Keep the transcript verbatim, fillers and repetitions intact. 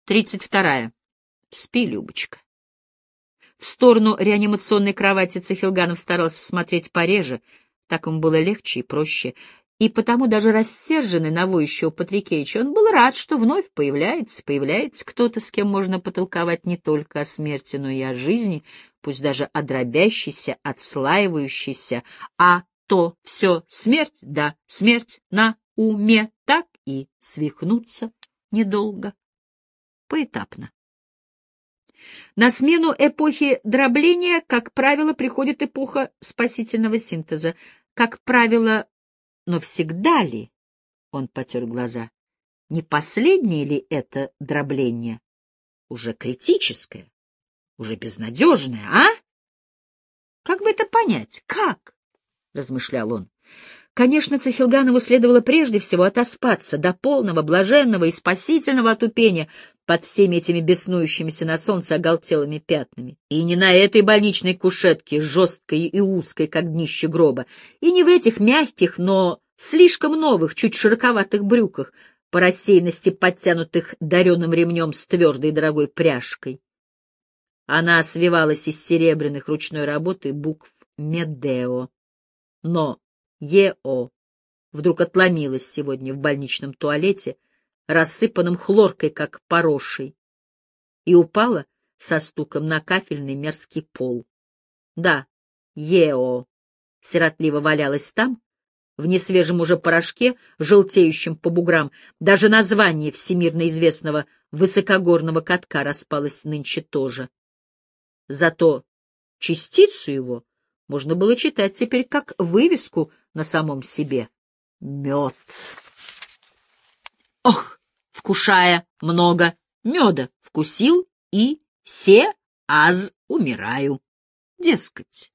Тридцать вторая. Спи, Любочка. В сторону реанимационной кровати Цихилганов старался смотреть пореже, так ему было легче и проще. И потому даже рассерженный на воющего Патрикеевича он был рад, что вновь появляется, появляется кто-то, с кем можно потолковать не только о смерти, но и о жизни, пусть даже о дробящейся, отслаивающейся, а то все смерть, да, смерть на уме, так и свихнуться недолго, поэтапно. На смену эпохи дробления, как правило, приходит эпоха спасительного синтеза. Как правило, но всегда ли, он потер глаза, не последнее ли это дробление? Уже критическое, уже безнадежное, а? Как бы это понять? Как? Размышлял он. Конечно, Цихилганову следовало прежде всего отоспаться до полного, блаженного и спасительного отупения под всеми этими беснующимися на солнце оголтелыми пятнами. И не на этой больничной кушетке, жесткой и узкой, как днище гроба, и не в этих мягких, но слишком новых, чуть широковатых брюках, по рассеянности подтянутых дареным ремнем с твердой и дорогой пряжкой. Она свивалась из серебряных ручной работы букв «Медео». Но «Е-О» вдруг отломилась сегодня в больничном туалете, рассыпанном хлоркой, как порошей, и упала со стуком на кафельный мерзкий пол. Да, «Е-О» сиротливо валялась там, в несвежем уже порошке, желтеющем по буграм. Даже название всемирно известного высокогорного катка распалось нынче тоже. Зато частицу его можно было читать теперь как вывеску на самом себе. Мед. Ох, вкушая много меда, вкусил и се аз умираю. Дескать,